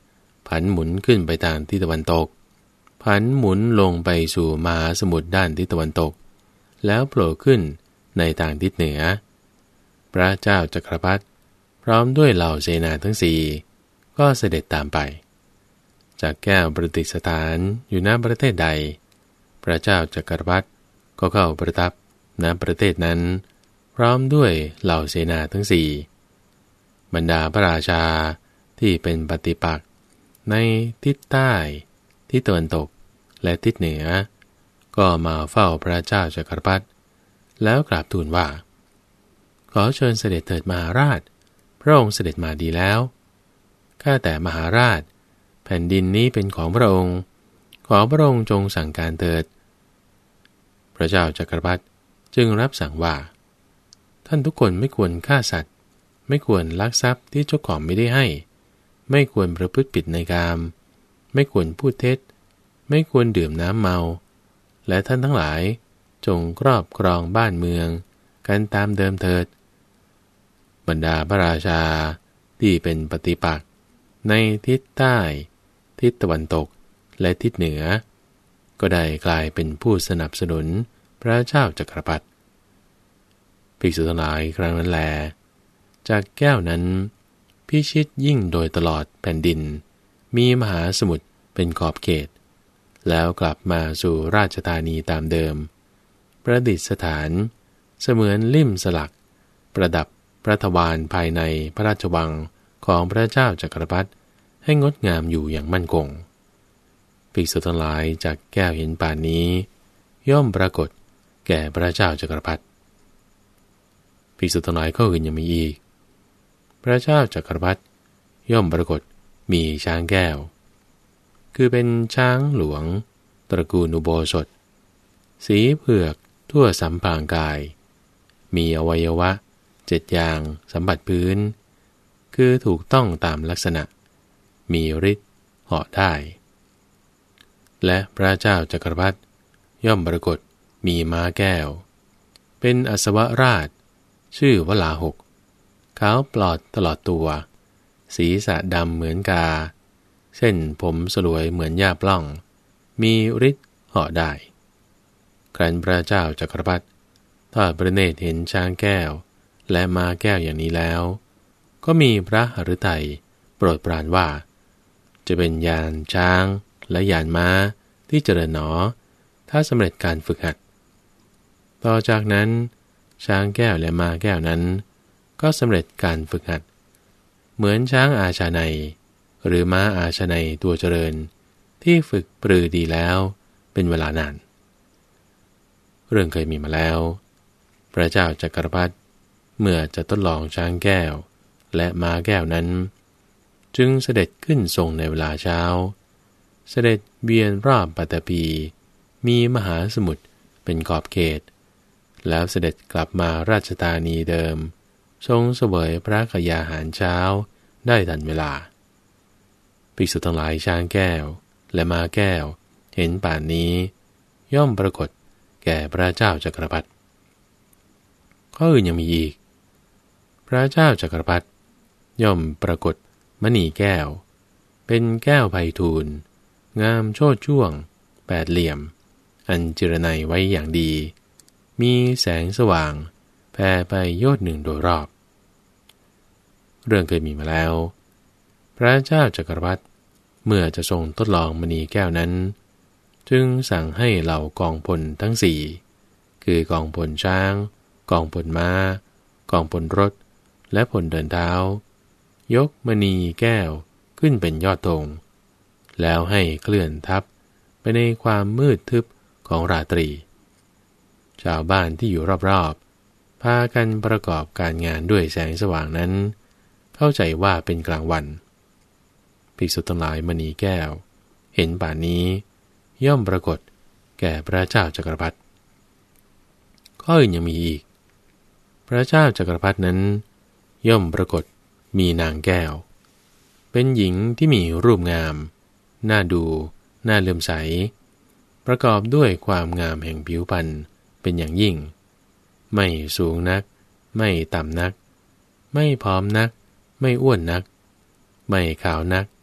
ผันหมุนขึ้นไปทางทิศตะวันตกผันหมุนลงไปสู่มหาสมุทรด้านทิศตะวันตกแล้วโผล่ขึ้นในทางทิศเหนือพระเจ้าจักรพรรดิพร้อมด้วยเหล่าเสนาทั้งสี่ก็เสด็จตามไปจากแก้วประดิษฐานอยู่ณประเทศใดพระเจ้าจักรพรรดิก็เข้าประทับณประเทศนั้นพร้อมด้วยเหล่าเสนาทั้งสี่บรรดาพระราชาที่เป็นปฏิปักษ์ในทิศใต้ทิศตะวันตกและทิศเหนือก็มาเฝ้าพระเจ้าจักรพรรดิแล้วกราบทูลว่าขอเชิญเสด็จเถิดมหาราชพระองค์เสด็จมาดีแล้วข้าแต่มหาราชแผ่นดินนี้เป็นของพระองค์ขอพระองค์จงสั่งการเถิดพระเจ้าจักรพรรดิจึงรับสั่งว่าท่านทุกคนไม่ควรฆ่าสัตว์ไม่ควรลักทรัพย์ที่เจ้าของไม่ได้ให้ไม่ควรประพฤติผิดในกามไม่ควรพูดเท็จไม่ควรดื่มน้ำเมาและท่านทั้งหลายจงครอบครองบ้านเมืองกันตามเดิมเถิดบรรดาพระราชาที่เป็นปฏิปักษ์ในทิศใต้ทิศตะวันตกและทิศเหนือก็ได้กลายเป็นผู้สนับสนุนพระเจ้าจักรพรรดิภิกษุทั้งหลายครั้งนั้นแลจากแก้วนั้นพิชิตยิ่งโดยตลอดแผ่นดินมีมหาสมุทรเป็นขอบเขตแล้วกลับมาสู่ราชธานีตามเดิมประดิษฐานเสมือนลิ่มสลักประดับพระทวารภายในพระราชวังของพระเจ้าจักรพรรดิให้งดงามอยู่อย่างมั่นคงภิกษุทั้งหลายจากแก้วเห็นป่านนี้ย่อมปรากฏแก่พระเจ้าจักรพรรดิภิกษุทั้งหลายข้ออื่นยังมีอีกพระเจ้าจักรพรรดิย่อมปรากฏมีช้างแก้วคือเป็นช้างหลวงตระกูลอุโบสถสีเผือกทั่วสัมพางกายมีอวัยวะเจ็ดอย่างสัมผัสพื้นคือถูกต้องตามลักษณะมีฤทธิ์เหาะได้และพระเจ้าจักรพรรดิย่อมปรากฏมีม้าแก้วเป็นอัศวราชชื่อวลาหกขาวปลอดตลอดตัวศีรษะดำเหมือนกาเส้นผมสลวยเหมือนหญ้าปล้องมีฤทธิ์เหาะได้ครั้นพระเจ้าจักรพรรดิทอดพระเนตรเห็นช้างแก้วและม้าแก้วอย่างนี้แล้วก็มีพระหฤทัยโปรดปรานว่าจะเป็นยานช้างและยานม้าที่เจริญหนอถ้าสำเร็จการฝึกหัดต่อจากนั้นช้างแก้วและม้าแก้วนั้นก็สำเร็จการฝึกหัดเหมือนช้างอาชาไนหรือม้าอาชาไนตัวเจริญที่ฝึกปรือดีแล้วเป็นเวลานานเรื่องเคยมีมาแล้วพระเจ้าจักรพรรดิเมื่อจะทดลองช้างแก้วและม้าแก้วนั้นจึงเสด็จขึ้นทรงในเวลาเช้าเสด็จเวียนรอบปัตตภีมีมหาสมุทรเป็นขอบเขตแล้วเสด็จกลับมาราชธานีเดิมทรงเสวยพระกยาหารเช้าได้ทันเวลาภิกษุทั้งหลายช้างแก้วและม้าแก้วเห็นป่านนี้ย่อมปรากฏแก่พระเจ้าจักรพรรดิข้ออื่นยังมีอีกพระเจ้าจักรพรรดิย่อมปรากฏมณีแก้วเป็นแก้วไพฑูรย์งามโชติช่วงแปดเหลี่ยมอันเจรไนไว้อย่างดีมีแสงสว่างแผ่ไปโยชน์หนึ่งโดยรอบเรื่องเคยมีมาแล้วพระเจ้าจักรพรรดิเมื่อจะทรงทดลองมณีแก้วนั้นจึงสั่งให้เหล่ากองพลทั้งสี่คือกองพลช้างกองพลม้ากองพลรถและพลเดินเท้ายกมณีแก้วขึ้นเป็นยอดธงแล้วให้เคลื่อนทัพไปในความมืดทึบของราตรีชาวบ้านที่อยู่รอบๆพากันประกอบการงานด้วยแสงสว่างนั้นเข้าใจว่าเป็นกลางวันภิกษุทั้งหลายมณีแก้วเห็นป่านนี้ย่อมปรากฏแก่พระเจ้าจักรพรรดิข้ออื่นยังมีอีกพระเจ้าจักรพรรดินั้นย่อมปรากฏมีนางแก้วเป็นหญิงที่มีรูปงามน่าดูน่าเลื่อมใสประกอบด้วยความงามแห่งผิวพรรณเป็นอย่างยิ่งไม่สูงนักไม่ต่ำนักไม่ผอมนักไม่อ้วนนักไม่ขาวนัก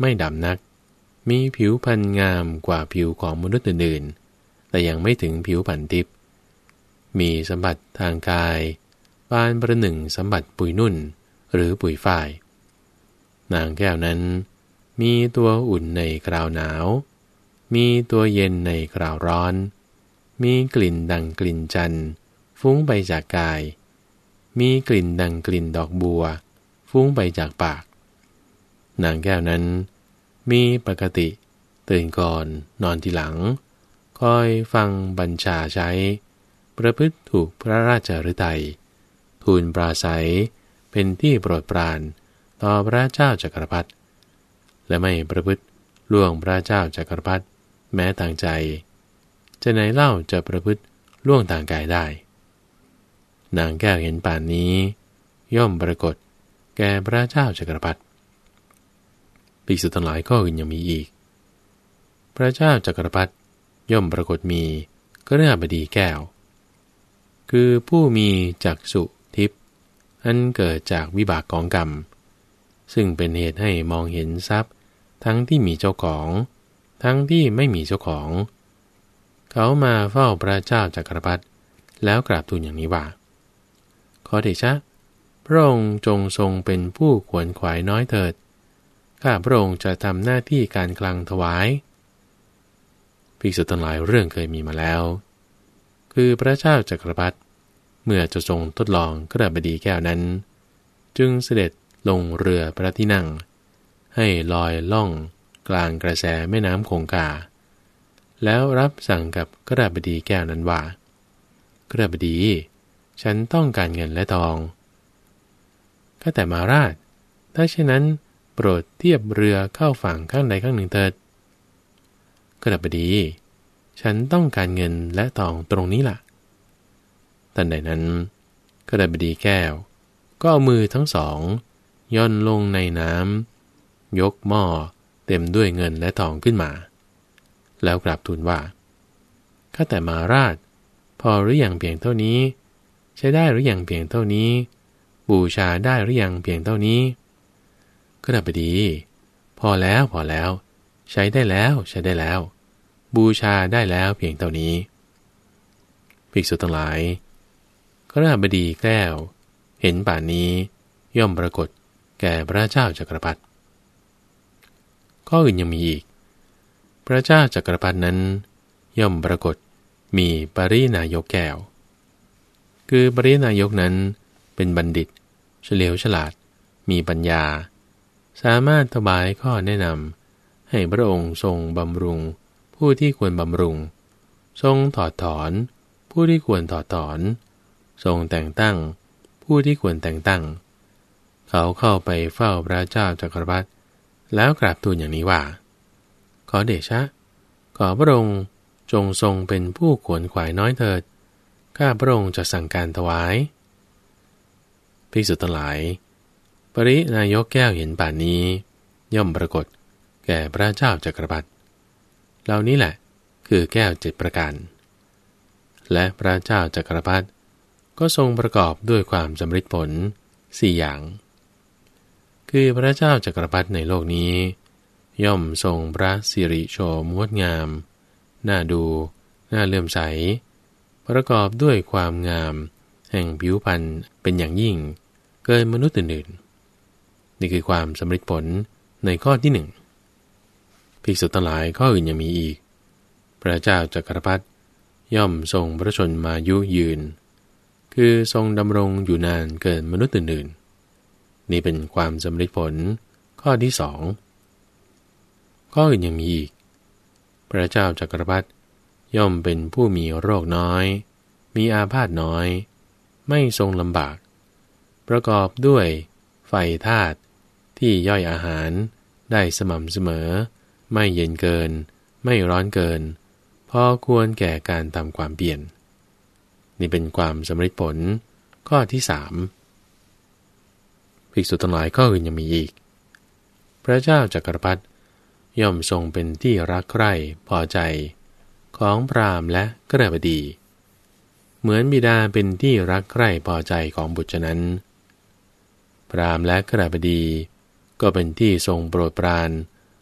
ไม่ดำนักมีผิวพรรณงามกว่าผิวของมนุษย์อื่นๆแต่ยังไม่ถึงผิวพรรณทิพย์มีสมบัติทางกายปานประหนึ่งสมบัติปุยนุ่นหรือปุยฝ้ายนางแก้วนั้นมีตัวอุ่นในคราวหนาวมีตัวเย็นในคราวร้อนมีกลิ่นดังกลิ่นจันทร์ฟุ้งไปจากกายมีกลิ่นดังกลิ่นดอกบัวฟุ้งไปจากปากนางแก้วนั้นมีปกติตื่นก่อนนอนทีหลังคอยฟังบัญชาใช้ประพฤติถูกพระราชฤทัยทูลปราศัยเป็นที่โปรดปรานต่อพระเจ้าจักรพรรดิและไม่ประพฤติล่วงพระเจ้าจักรพรรดิแม้ต่างใจจะไหนเล่าจะประพฤติล่วงต่างกายได้นางแก้วเห็นป่านนี้ย่อมปรากฏแก่พระเจ้าจักรพรรดิภิกษุทั้งหลายก็อื่นยังมีอีกพระเจ้าจักรพรรดิย่อมปรากฏมีกฤหบดีแก้วคือผู้มีจักษุทิพย์อันเกิดจากวิบากของกรรมซึ่งเป็นเหตุให้มองเห็นทรัพย์ทั้งที่มีเจ้าของทั้งที่ไม่มีเจ้าของเขามาเฝ้าพระเจ้าจักรพรรดิแล้วกราบทูลอย่างนี้ว่าขอเดชะพระองค์จงทรงเป็นผู้ขวนขวายน้อยเถิดข้าพระองค์จะทำหน้าที่การคลังถวายภิกษุทั้งหลายเรื่องเคยมีมาแล้วคือพระเจ้าจักรพรรดิเมื่อจะทรงทดลองกฤหบดีแก้วนั้นจึงเสด็จลงเรือพระที่นั่งให้ลอยล่องกลางกระแสแม่น้ำคงคาแล้วรับสั่งกับกฤหบดีแก้วนั้นว่ากฤหบดีฉันต้องการเงินและทองข้าแต่มหาราชถ้าเช่นนั้นโปรดเทียบเรือเข้าฝั่งข้างใดข้างหนึ่งเถิดกฤหบดีฉันต้องการเงินและทองตรงนี้ล่ะทันใดนั้นกฤหบดีแก้วก็เอามือทั้งสองย่อนลงในน้ำยกหม้อเต็มด้วยเงินและทองขึ้นมาแล้วกราบทูลว่าข้าแต่มหาราชพอหรือยังเพียงเท่านี้ใช้ได้หรือยังเพียงเท่านี้บูชาได้หรือยังเพียงเท่านี้กฤหบดีพอแล้วพอแล้วใช้ได้แล้วใช้ได้แล้วบูชาได้แล้วเพียงเท่านี้ภิกษุทั้งหลายกฤหบดีแก้วเห็นป่านนี้ย่อมปรากฏแก่พระเจ้าจักรพรรดิข้ออื่นยังมีอีกพระเจ้าจักรพรรดินั้นย่อมปรากฏมีปรินายกแก้วคือปรินายกนั้นเป็นบัณฑิตเฉลียวฉลาดมีปัญญาสามารถถวายข้อแนะนำให้พระองค์ทรงบำรุงผู้ที่ควรบำรุงทรงถอดถอนผู้ที่ควรถอดถอนทรงแต่งตั้งผู้ที่ควรแต่งตั้งเขาเข้าไปเฝ้าพระเจ้าจักรพรรดิแล้วกราบทูลอย่างนี้ว่าขอเดชะขอพระองค์จงทรงเป็นผู้ขวนขวายน้อยเถิดข้าพระองค์จะสั่งการถวายภิกษุทั้งหลายปรินายกแก้วเห็นป่านนี้ย่อมปรากฏแก่พระเจ้าจักรพรรดิเหล่านี้แหละคือแก้วเจ็ดประการและพระเจ้าจักรพรรดิก็ทรงประกอบด้วยความสำฤทธิ์ผลสี่อย่างคือพระเจ้าจักรพรรดิในโลกนี้ย่อมทรงพระสิริโฉมงดงามน่าดูน่าเลื่อมใสประกอบด้วยความงามแห่งผิวพรรณเป็นอย่างยิ่งเกินมนุษย์อื่นๆนี่คือความสำฤทธิ์ผลในข้อที่หนึ่งภิกษุทั้งหลายข้ออื่นยังมีอีกพระเจ้าจักรพรรดิย่อมทรงพระชนมายุยืนคือทรงดำรงอยู่นานเกินมนุษย์อื่นๆนี่เป็นความสำฤทธิ์ผลข้อที่สองข้ออื่นยังมีอีกพระเจ้าจักรพรรดิย่อมเป็นผู้มีโรคน้อยมีอาพาธน้อยไม่ทรงลำบากประกอบด้วยไฟธาตุที่ย่อยอาหารได้สม่ำเสมอไม่เย็นเกินไม่ร้อนเกินพอควรแก่การทำความเปลี่ยนนี่เป็นความสำฤทธิ์ผลข้อที่สามภิกษุทั้งหลายข้ออื่นยังมีอีกพระเจ้าจักรพรรดิย่อมทรงเป็นที่รักใคร่พอใจของพราหมณ์และกฤหบดีเหมือนบิดาเป็นที่รักใคร่พอใจของบุตรฉะนั้นพราหมณ์และกฤหบดีก็เป็นที่ทรงโปรดปราน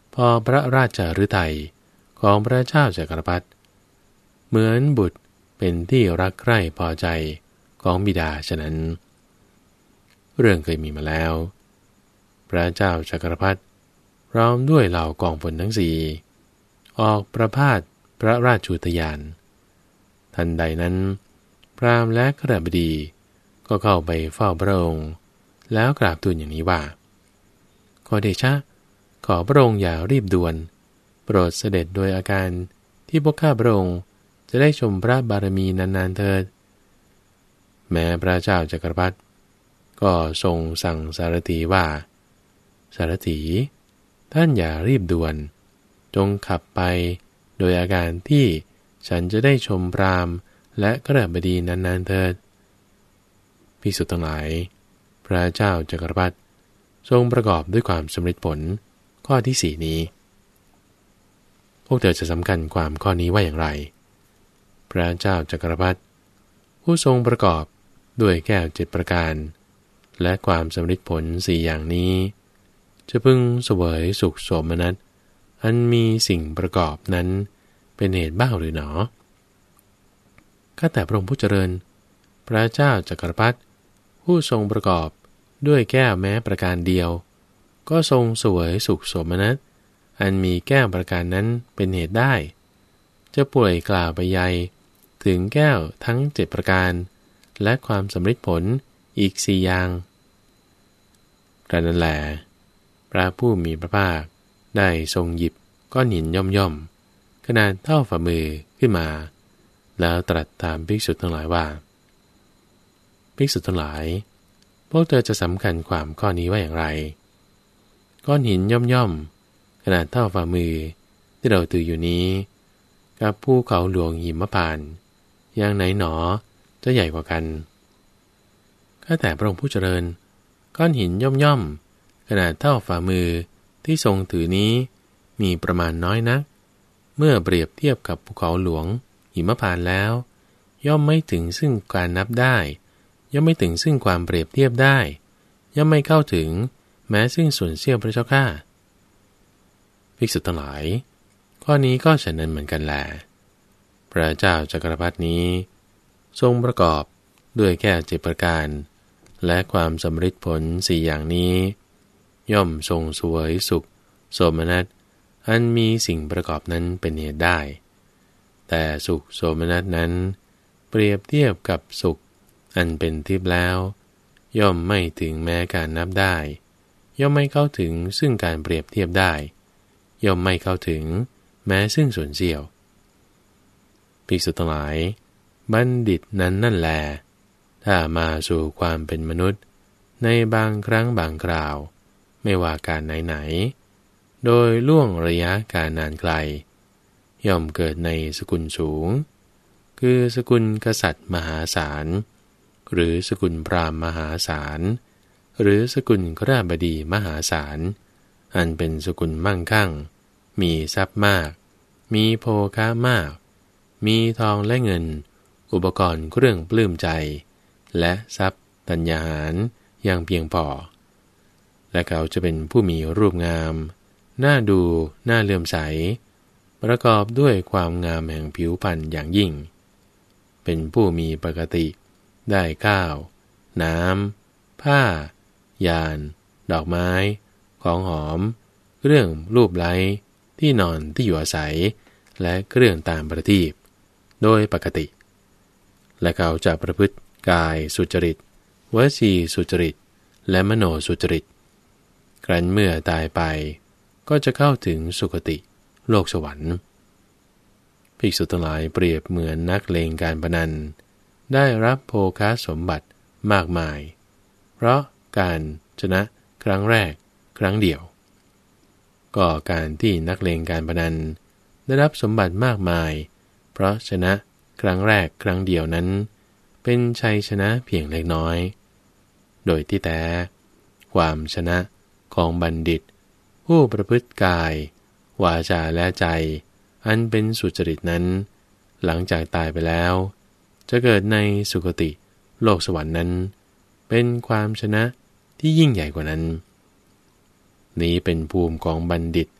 พอพระราชฤทัยของพระเจ้าจักรพรรดิเหมือนบุตรเป็นที่รักใคร่พอใจของบิดาฉะนั้นเรื่องเคยมีมาแล้วพระเจ้าจักรพรรดิพร้อมด้วยเหล่ากองพลทั้งสี่ออกประพาสพระราชูทยานทันใดนั้นพราหมณ์และขหบดีก็เข้าไปเฝ้าพระองค์แล้วกราบทูลอย่างนี้ว่าขอเดชะขอพระองค์อย่ารีบด่วนโปรดเสด็จโดยอาการที่พวกข้าพระองค์จะได้ชมพระบารมีนานๆเถิดแม้พระเจ้าจักรพรรดิก็ทรงสั่งสารถีว่าสารถีท่านอย่ารีบด่วนจงขับไปโดยอาการที่ฉันจะได้ชมพราหมณ์และขหบดีนานๆเถิดภิกษุทั้งหลายพระเจ้าจักรพรรดิทรงประกอบด้วยความสำเร็จผลข้อที่สี่นี้พวกเธอจะสำคัญความข้อนี้ว่าอย่างไรพระเจ้าจักรพรรดิผู้ทรงประกอบด้วยแก้วเจ็ดประการและความสำเร็จผลสี่อย่างนี้จะพึงเสวยสุขโสมนัสอันมีสิ่งประกอบนั้นเป็นเหตุบ้างหรือหนอข้าแต่พระองค์ผู้เจริญพระเจ้าจักรพรรดิผู้ทรงประกอบด้วยแก้วแม้ประการเดียวก็ทรงเสวยสุขโสมนัสอันมีแก้วประการนั้นเป็นเหตุได้จะป่วยกล่าวไปใหญ่ถึงแก้วทั้งเจ็ดประการและความสำเร็จผลอีกสี่อย่างกระนั้นแลพระผู้มีพระภาคได้ทรงหยิบก้อนหินย่อมๆขนาดเท่าฝ่ามือขึ้นมาแล้วตรัสถามภิกษุทั้งหลายว่าภิกษุทั้งหลายพวกเธอจะสำคัญความข้อนี้ว่าอย่างไรก้อนหินย่อมๆขนาดเท่าฝ่ามือที่เราถืออยู่นี้กับภูเขาหลวงหิมพานต์อย่างไหนหนอจะใหญ่กว่ากันข้าแต่พระองค์ผู้เจริญก้อนหินย่อมๆขนาดเท่าฝ่ามือที่ทรงถือนี้มีประมาณน้อยนักเมื่อเปรียบเทียบกับภูเขาหลวงหิมพานต์แล้วย่อมไม่ถึงซึ่งการนับได้ย่อมไม่ถึงซึ่งความเปรียบเทียบได้ย่อมไม่เข้าถึงแม้ซึ่งส่วนเสี้ยวพระเจ้าข้าภิกษุทั้งหลายข้อนี้ก็ฉะนั้นเหมือนกันแลพระเจ้าจักรพรรดินี้ทรงประกอบด้วยแก้วเจ็ดประการและความสำเร็จผลสี่อย่างนี้ย่อมทรงเสวยสุขโสมนัสอันมีสิ่งประกอบนั้นเป็นเหตุได้แต่สุขโสมนัสนั้นเปรียบเทียบกับสุขอันเป็นทิพย์แล้วย่อมไม่ถึงแม้การนับได้ย่อมไม่เข้าถึงซึ่งการเปรียบเทียบได้ย่อมไม่เข้าถึงแม้ซึ่งส่วนเสี้ยวภิกษุทั้งหลายบัณฑิตนั้นนั่นแลถ้ามาสู่ความเป็นมนุษย์ในบางครั้งบางคราวไม่ว่าการไหนๆโดยล่วงระยะการนานไกลย่อมเกิดในสกุลสูงคือสกุลกษัตริย์มหาศาลหรือสกุลพราหมณ์มหาศาลหรือสกุลขราบดีมหาศาลอันเป็นสกุลมั่งคั่งมีทรัพย์มากมีโภคะมากมีทองและเงินอุปกรณ์เครื่องปลื้มใจและทรัพย์ธัญญาหารอย่างเพียงพอและเขาจะเป็นผู้มีรูปงามน่าดูน่าเลื่อมใสประกอบด้วยความงามแห่งผิวพรรณอย่างยิ่งเป็นผู้มีปกติได้ข้าวน้ำผ้ายานดอกไม้ของหอมเครื่องรูปไล้ที่นอนที่อยู่อาศัยและเครื่องตามประทีปโดยปกติและเขาจะประพฤติกายสุจริตวจีสุจริตและมโนสุจริตครั้นเมื่อตายไปก็จะเข้าถึงสุคติโลกสวรรค์ภิกษุทั้งหลายเปรียบเหมือนนักเลงการพนันได้รับโภคสมบัติมากมายเพราะการชนะครั้งแรกครั้งเดียวก็การที่นักเลงการพนันได้รับสมบัติมากมายเพราะชนะครั้งแรกครั้งเดียวนั้นเป็นชัยชนะเพียงเล็กน้อยโดยที่แต่ความชนะของบัณฑิตผู้ประพฤติกายวาจาและใจอันเป็นสุจริตนั้นหลังจากตายไปแล้วจะเกิดในสุคติโลกสวรรค์นั้นเป็นความชนะที่ยิ่งใหญ่กว่านั้นนี้เป็นภูมิของบัณฑิต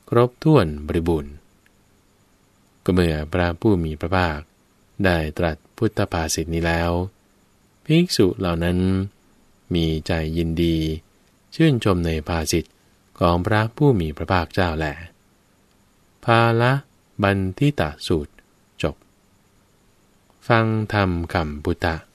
ครบถ้วนบริบูรณ์ก็เมื่อพระผู้มีพระภาคได้ตรัสพุทธภาษิตนี้แล้วภิกษุเหล่านั้นมีใจยินดีชื่นชมในภาษิตของพระผู้มีพระภาคเจ้าแลภาละบันทิตสูตรจบฟังธรรมคำพุทธ